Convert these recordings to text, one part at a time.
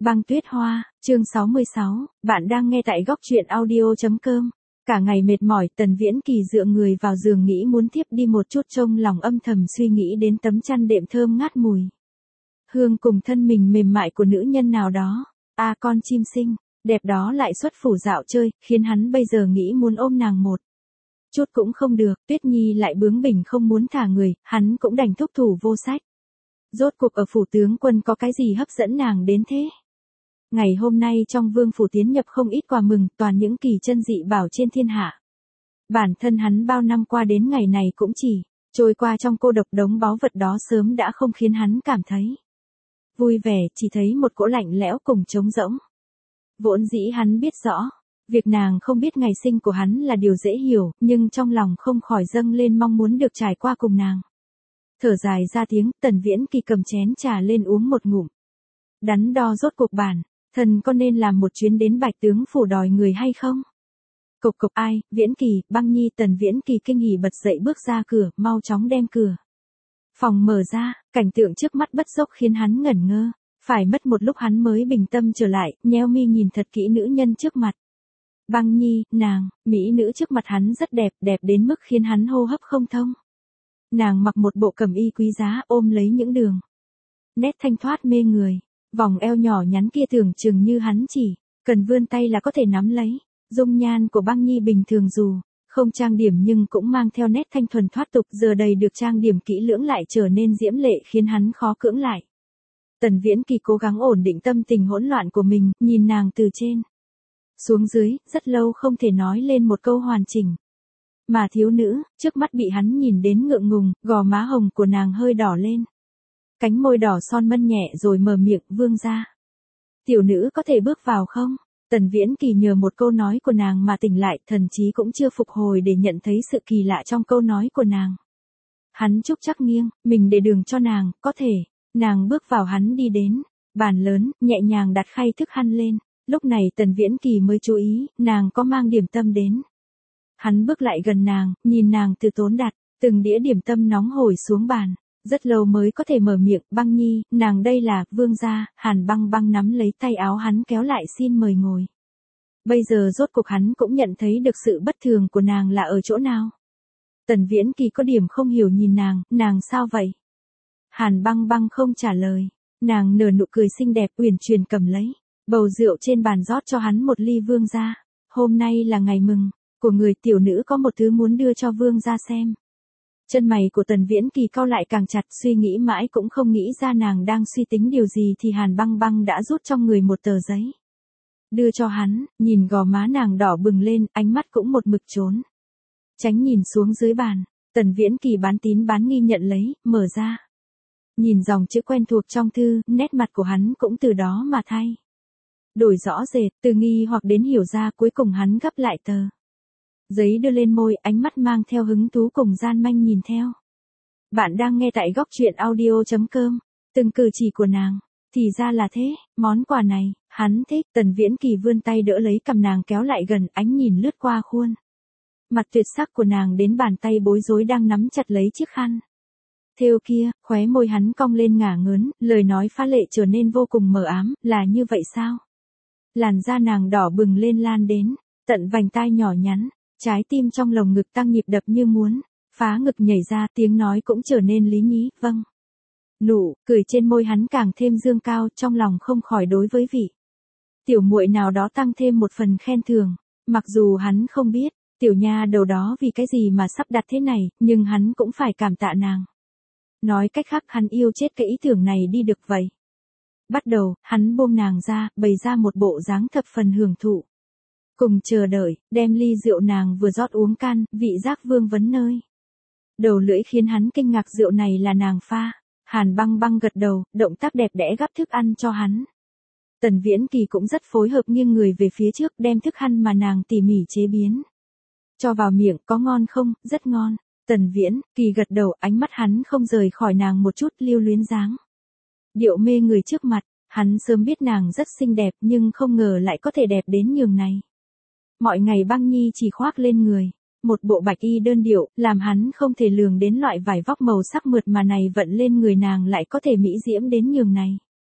Băng tuyết hoa, chương 66, bạn đang nghe tại góc truyện audio.com. Cả ngày mệt mỏi, Tần Viễn Kỳ dựa người vào giường nghĩ muốn thiếp đi một chút, trong lòng âm thầm suy nghĩ đến tấm chăn đệm thơm ngát mùi hương cùng thân mình mềm mại của nữ nhân nào đó. Con chim xinh, đẹp đó lại xuất phủ dạo chơi, khiến hắn bây giờ nghĩ muốn ôm nàng một chút cũng không được. Tuyết Nhi lại bướng bỉnh không muốn thả người, hắn cũng đành thúc thủ vô sách. Rốt cuộc ở phủ tướng quân có cái gì hấp dẫn nàng đến thế? Ngày hôm nay trong vương phủ tiến nhập không ít quà mừng, toàn những kỳ chân dị bảo trên thiên hạ. Bản thân hắn bao năm qua đến ngày này cũng chỉ trôi qua trong cô độc, đống báu vật đó sớm đã không khiến hắn cảm thấy vui vẻ, chỉ thấy một cỗ lạnh lẽo cùng trống rỗng. Vốn dĩ hắn biết rõ, việc nàng không biết ngày sinh của hắn là điều dễ hiểu, nhưng trong lòng không khỏi dâng lên mong muốn được trải qua cùng nàng. Thở dài ra tiếng, Tần Viễn Kỳ cầm chén trà lên uống một ngụm. Đắn đo rốt cuộc bản thân có nên làm một chuyến đến Bạch tướng phủ đòi người hay không? Cộc cộc, ai, Viễn Kỳ, Băng Nhi. Tần Viễn Kỳ kinh hỉ bật dậy bước ra cửa, mau chóng đem cửa phòng mở ra, cảnh tượng trước mắt bất dốc khiến hắn ngẩn ngơ. Phải mất một lúc hắn mới bình tâm trở lại, nheo mi nhìn thật kỹ nữ nhân trước mặt. Băng Nhi, nàng, mỹ nữ trước mặt hắn rất đẹp, đẹp đến mức khiến hắn hô hấp không thông. Nàng mặc một bộ cẩm y quý giá, ôm lấy những đường nét thanh thoát mê người, vòng eo nhỏ nhắn kia tưởng chừng như hắn chỉ cần vươn tay là có thể nắm lấy. Dung nhan của Băng Nhi bình thường dù không trang điểm nhưng cũng mang theo nét thanh thuần thoát tục, giờ đầy được trang điểm kỹ lưỡng lại trở nên diễm lệ khiến hắn khó cưỡng lại. Tần Viễn Kỳ cố gắng ổn định tâm tình hỗn loạn của mình, nhìn nàng từ trên xuống dưới, rất lâu không thể nói lên một câu hoàn chỉnh. Mà thiếu nữ, trước mắt bị hắn nhìn đến ngượng ngùng, gò má hồng của nàng hơi đỏ lên. Cánh môi đỏ son mân nhẹ rồi mở miệng, vương gia. Tiểu nữ có thể bước vào không? Tần Viễn Kỳ nhờ một câu nói của nàng mà tỉnh lại, thần trí cũng chưa phục hồi để nhận thấy sự kỳ lạ trong câu nói của nàng. Hắn chúc chắc nghiêng, mình để đường cho nàng, có thể. Nàng bước vào, hắn đi đến bàn lớn, nhẹ nhàng đặt khay thức ăn lên. Lúc này Tần Viễn Kỳ mới chú ý, nàng có mang điểm tâm đến. Hắn bước lại gần nàng, nhìn nàng từ tốn đặt từng đĩa điểm tâm nóng hổi xuống bàn. Rất lâu mới có thể mở miệng, Băng Nhi, nàng đây là, vương gia. Hàn Băng Băng nắm lấy tay áo hắn kéo lại, xin mời ngồi. Bây giờ rốt cuộc hắn cũng nhận thấy được sự bất thường của nàng là ở chỗ nào. Tần Viễn Kỳ có điểm không hiểu nhìn nàng sao vậy? Hàn Băng Băng không trả lời, nàng nở nụ cười xinh đẹp, uyển chuyển cầm lấy bầu rượu trên bàn rót cho hắn một ly. Vương gia, hôm nay là ngày mừng của người, tiểu nữ có một thứ muốn đưa cho vương gia xem. Chân mày của Tần Viễn Kỳ cau lại càng chặt, suy nghĩ mãi cũng không nghĩ ra nàng đang suy tính điều gì thì Hàn Băng Băng đã rút trong người một tờ giấy đưa cho hắn, nhìn gò má nàng đỏ bừng lên, ánh mắt cũng một mực trốn tránh nhìn xuống dưới bàn. Tần Viễn Kỳ bán tín bán nghi nhận lấy, mở ra. Nhìn dòng chữ quen thuộc trong thư, nét mặt của hắn cũng từ đó mà thay đổi rõ rệt, từ nghi hoặc đến hiểu ra, cuối cùng hắn gấp lại tờ giấy đưa lên môi, ánh mắt mang theo hứng thú cùng gian manh nhìn theo. Bạn đang nghe tại góc truyện audio.com. Từng cử chỉ của nàng, thì ra là thế, món quà này, hắn thích. Tần Viễn Kỳ vươn tay đỡ lấy cầm nàng kéo lại gần, ánh nhìn lướt qua khuôn mặt tuyệt sắc của nàng đến bàn tay bối rối đang nắm chặt lấy chiếc khăn thêu kia, khóe môi hắn cong lên ngả ngớn, lời nói phá lệ trở nên vô cùng mờ ám, là như vậy sao? Làn da nàng đỏ bừng lên lan đến tận vành tai nhỏ nhắn, trái tim trong lồng ngực tăng nhịp đập như muốn phá ngực nhảy ra, tiếng nói cũng trở nên lý nhí, vâng. Nụ cười trên môi hắn càng thêm dương cao, trong lòng không khỏi đối với vị tiểu muội nào đó tăng thêm một phần khen thưởng. Mặc dù hắn không biết tiểu nha đầu đó vì cái gì mà sắp đặt thế này, nhưng hắn cũng phải cảm tạ nàng. Nói cách khác, hắn yêu chết cái ý tưởng này đi được vậy. Bắt đầu, hắn buông nàng ra, bày ra một bộ dáng thập phần hưởng thụ cùng chờ đợi, đem ly rượu nàng vừa rót uống can, vị giác vương vấn nơi đầu lưỡi khiến hắn kinh ngạc, rượu này là nàng pha. Hàn Băng Băng gật đầu, động tác đẹp đẽ gắp thức ăn cho hắn. Tần Viễn Kỳ cũng rất phối hợp, nghiêng người về phía trước, đem thức ăn mà nàng tỉ mỉ chế biến cho vào miệng. Có ngon không? Rất ngon. Tần Viễn Kỳ gật đầu, ánh mắt hắn không rời khỏi nàng một chút, lưu luyến dáng điệu mê người trước mặt. Hắn sớm biết nàng rất xinh đẹp, nhưng không ngờ lại có thể đẹp đến nhường này. Mọi ngày Băng Nhi chỉ khoác lên người một bộ bạch y đơn điệu, làm hắn không thể lường đến loại vải vóc màu sắc mượt mà này vận lên người nàng lại có thể mỹ diễm đến nhường này.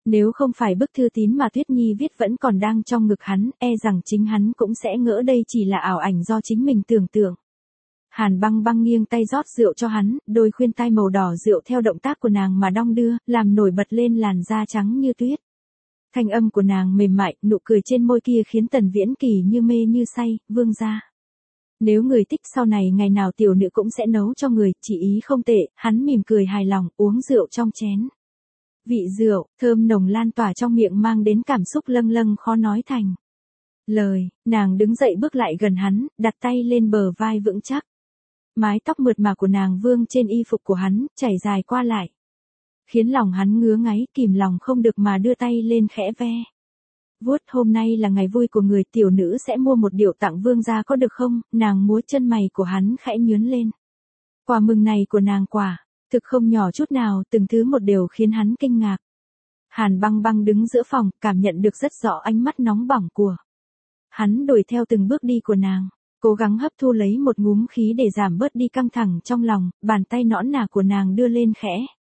Nếu không phải bức thư tín mà Tuyết Nhi viết vẫn còn đang trong ngực hắn, e rằng chính hắn cũng sẽ ngỡ đây chỉ là ảo ảnh do chính mình tưởng tượng. Hàn Băng Băng nghiêng tay rót rượu cho hắn, đôi khuyên tai màu đỏ rượu theo động tác của nàng mà đong đưa, làm nổi bật lên làn da trắng như tuyết. Thanh âm của nàng mềm mại, nụ cười trên môi kia khiến Tần Viễn Kỳ như mê như say, vương gia. Nếu người thích sau này ngày nào tiểu nữ cũng sẽ nấu cho người, chỉ ý không tệ, hắn mỉm cười hài lòng, uống rượu trong chén. Vị rượu, thơm nồng lan tỏa trong miệng mang đến cảm xúc lâng lâng khó nói thành lời, nàng đứng dậy bước lại gần hắn, đặt tay lên bờ vai vững chắc. Mái tóc mượt mà của nàng vương trên y phục của hắn, chảy dài qua lại. Khiến lòng hắn ngứa ngáy, kìm lòng không được mà đưa tay lên khẽ ve. Vuốt, hôm nay là ngày vui của người, tiểu nữ sẽ mua một điệu tặng vương gia có được không? Nàng múa chân mày của hắn khẽ nhướn lên. Quà mừng này của nàng thực không nhỏ chút nào, từng thứ một đều khiến hắn kinh ngạc. Hàn Băng Băng đứng giữa phòng, cảm nhận được rất rõ ánh mắt nóng bỏng của hắn đuổi theo từng bước đi của nàng, cố gắng hấp thu lấy một ngúm khí để giảm bớt đi căng thẳng trong lòng, bàn tay nõn nà của nàng đưa lên khẽ.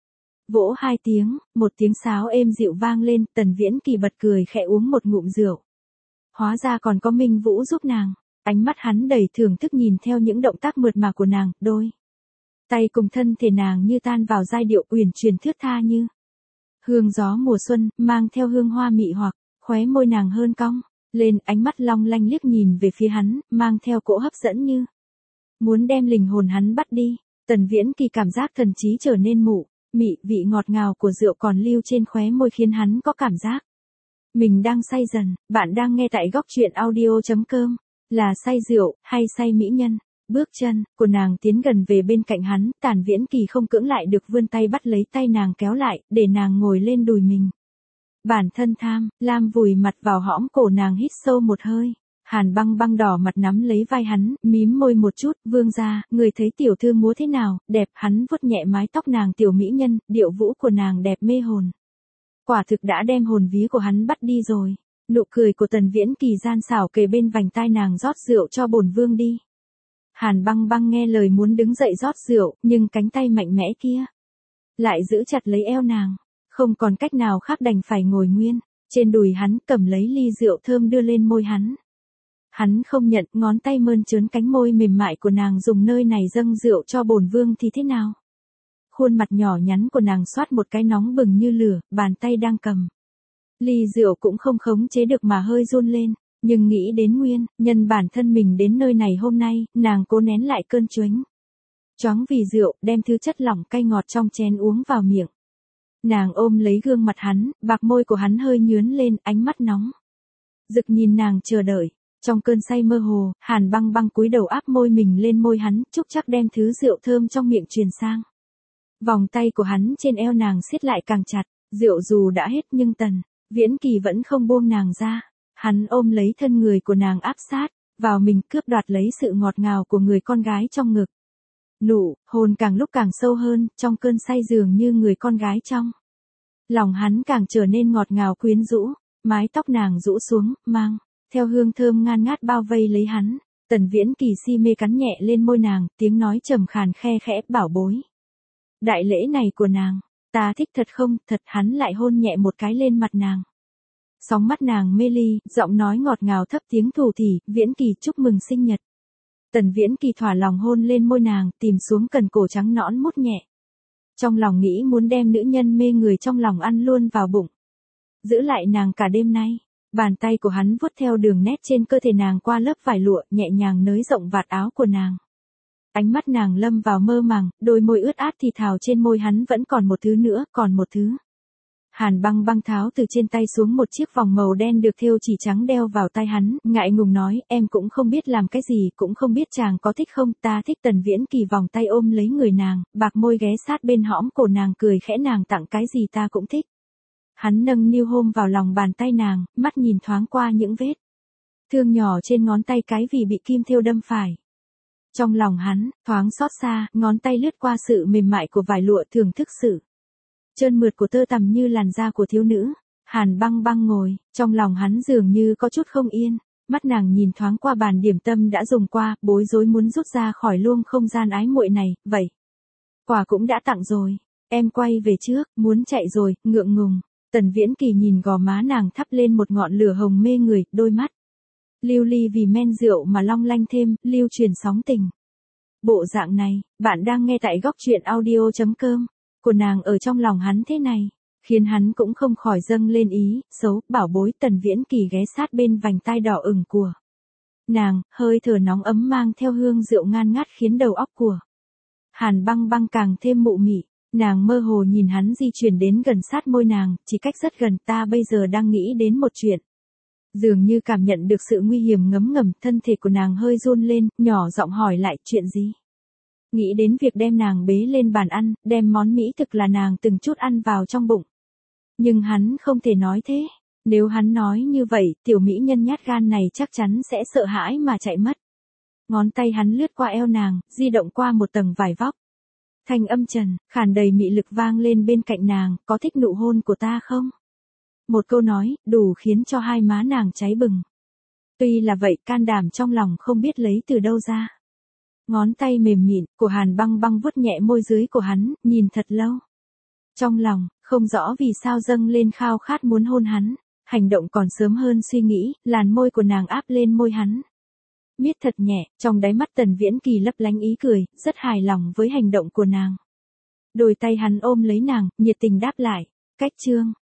Vỗ hai tiếng, một tiếng sáo êm dịu vang lên, Tần Viễn Kỳ bật cười khẽ uống một ngụm rượu. Hóa ra còn có Minh Vũ giúp nàng, ánh mắt hắn đầy thưởng thức nhìn theo những động tác mượt mà của nàng, đôi tay cùng thân thể nàng như tan vào giai điệu uyển chuyển thướt tha như hương gió mùa xuân, mang theo hương hoa mị hoặc, khóe môi nàng hơn cong lên, ánh mắt long lanh liếc nhìn về phía hắn, mang theo cỗ hấp dẫn như muốn đem linh hồn hắn bắt đi. Tần Viễn Kỳ cảm giác thần trí trở nên mụ mị, vị ngọt ngào của rượu còn lưu trên khóe môi khiến hắn có cảm giác mình đang say dần. Bạn đang nghe tại góc truyện audio.com, là say rượu hay say mỹ nhân? Bước chân của nàng tiến gần về bên cạnh hắn, Tần Viễn Kỳ không cưỡng lại được vươn tay bắt lấy tay nàng kéo lại, để nàng ngồi lên đùi mình. Bản thân tham lam vùi mặt vào hõm cổ nàng, hít sâu một hơi. Hàn Băng Băng đỏ mặt nắm lấy vai hắn, mím môi một chút, vương gia, người thấy tiểu thư múa thế nào? Đẹp. Hắn vuốt nhẹ mái tóc nàng, tiểu mỹ nhân, điệu vũ của nàng đẹp mê hồn. Quả thực đã đem hồn vía của hắn bắt đi rồi. Nụ cười của Tần Viễn Kỳ gian xảo kề bên vành tai nàng, rót rượu cho bổn vương đi. Hàn Băng Băng nghe lời muốn đứng dậy rót rượu, nhưng cánh tay mạnh mẽ kia lại giữ chặt lấy eo nàng, không còn cách nào khác đành phải ngồi nguyên trên đùi hắn, cầm lấy ly rượu thơm đưa lên môi hắn. Hắn không nhận, ngón tay mơn trớn cánh môi mềm mại của nàng, dùng nơi này dâng rượu cho bổn vương thì thế nào? Khuôn mặt nhỏ nhắn của nàng xoát một cái nóng bừng như lửa, bàn tay đang cầm ly rượu cũng không khống chế được mà hơi run lên. Nhưng nghĩ đến nguyên nhân bản thân mình đến nơi này hôm nay, nàng cố nén lại cơn choáng vì rượu, đem thứ chất lỏng cay ngọt trong chén uống vào miệng. Nàng ôm lấy gương mặt hắn, bạc môi của hắn hơi nhướn lên, ánh mắt nóng rực nhìn nàng chờ đợi. Trong cơn say mơ hồ, Hàn Băng Băng cúi đầu áp môi mình lên môi hắn, chúc chắc đem thứ rượu thơm trong miệng truyền sang. Vòng tay của hắn trên eo nàng siết lại càng chặt, rượu dù đã hết nhưng Tần Viễn Kỳ vẫn không buông nàng ra. Hắn ôm lấy thân người của nàng áp sát vào mình, cướp đoạt lấy sự ngọt ngào của người con gái trong ngực. Nụ hôn càng lúc càng sâu hơn, trong cơn say dường như người con gái trong lòng hắn càng trở nên ngọt ngào quyến rũ. Mái tóc nàng rũ xuống, mang theo hương thơm ngan ngát bao vây lấy hắn. Tần Viễn Kỳ si mê cắn nhẹ lên môi nàng, tiếng nói trầm khàn khe khẽ, bảo bối. Đại lễ này của nàng, ta thích thật không? Thật. Hắn lại hôn nhẹ một cái lên mặt nàng. Sóng mắt nàng mê ly, giọng nói ngọt ngào thấp tiếng thủ thỉ, Viễn Kỳ chúc mừng sinh nhật. Tần Viễn Kỳ thỏa lòng hôn lên môi nàng, tìm xuống cần cổ trắng nõn mút nhẹ. Trong lòng nghĩ muốn đem nữ nhân mê người trong lòng ăn luôn vào bụng. Giữ lại nàng cả đêm nay. Bàn tay của hắn vuốt theo đường nét trên cơ thể nàng qua lớp vải lụa, nhẹ nhàng nới rộng vạt áo của nàng. Ánh mắt nàng lâm vào mơ màng, đôi môi ướt át thì thào trên môi hắn vẫn còn một thứ nữa, còn một thứ. Hàn Băng Băng tháo từ trên tay xuống một chiếc vòng màu đen được thêu chỉ trắng đeo vào tay hắn, ngại ngùng nói, em cũng không biết làm cái gì, cũng không biết chàng có thích không? Ta thích. Tần Viễn Kỳ vòng tay ôm lấy người nàng, bạc môi ghé sát bên hõm cổ nàng, cười khẽ, nàng tặng cái gì ta cũng thích. Hắn nâng niu hôn vào lòng bàn tay nàng, mắt nhìn thoáng qua những vết thương nhỏ trên ngón tay cái vì bị kim thêu đâm phải. Trong lòng hắn thoáng xót xa, ngón tay lướt qua sự mềm mại của vải lụa, thưởng thức sự trơn mượt của tơ tằm như làn da của thiếu nữ. Hàn Băng Băng ngồi, trong lòng hắn dường như có chút không yên. Mắt nàng nhìn thoáng qua bàn điểm tâm đã dùng qua, bối rối muốn rút ra khỏi luông không gian ái muội này. Vậy, quà cũng đã tặng rồi, em quay về trước, muốn chạy rồi, ngượng ngùng. Tần Viễn Kỳ nhìn gò má nàng thắp lên một ngọn lửa hồng mê người, đôi mắt lưu ly vì men rượu mà long lanh thêm, lưu truyền sóng tình. Bộ dạng này, bạn đang nghe tại góc truyện audio.com, của nàng ở trong lòng hắn thế này, khiến hắn cũng không khỏi dâng lên ý xấu. Bảo bối. Tần Viễn Kỳ ghé sát bên vành tai đỏ ửng của nàng, hơi thở nóng ấm mang theo hương rượu ngan ngát khiến đầu óc của Hàn Băng Băng càng thêm mụ mị. Nàng mơ hồ nhìn hắn di chuyển đến gần sát môi nàng, chỉ cách rất gần. Ta bây giờ đang nghĩ đến một chuyện. Dường như cảm nhận được sự nguy hiểm ngấm ngầm, thân thể của nàng hơi run lên, nhỏ giọng hỏi lại, chuyện gì? Nghĩ đến việc đem nàng bế lên bàn ăn, đem món mỹ thực là nàng từng chút ăn vào trong bụng. Nhưng hắn không thể nói thế. Nếu hắn nói như vậy, tiểu mỹ nhân nhát gan này chắc chắn sẽ sợ hãi mà chạy mất. Ngón tay hắn lướt qua eo nàng, di động qua một tầng vải vóc. Thanh âm trần, khàn đầy mị lực vang lên bên cạnh nàng, có thích nụ hôn của ta không? Một câu nói, đủ khiến cho hai má nàng cháy bừng. Tuy là vậy, can đảm trong lòng không biết lấy từ đâu ra. Ngón tay mềm mịn của Hàn Băng Băng vuốt nhẹ môi dưới của hắn, nhìn thật lâu. Trong lòng, không rõ vì sao dâng lên khao khát muốn hôn hắn. Hành động còn sớm hơn suy nghĩ, làn môi của nàng áp lên môi hắn. Miết thật nhẹ, trong đáy mắt Tần Viễn Kỳ lấp lánh ý cười, rất hài lòng với hành động của nàng. Đôi tay hắn ôm lấy nàng, nhiệt tình đáp lại. Cách chương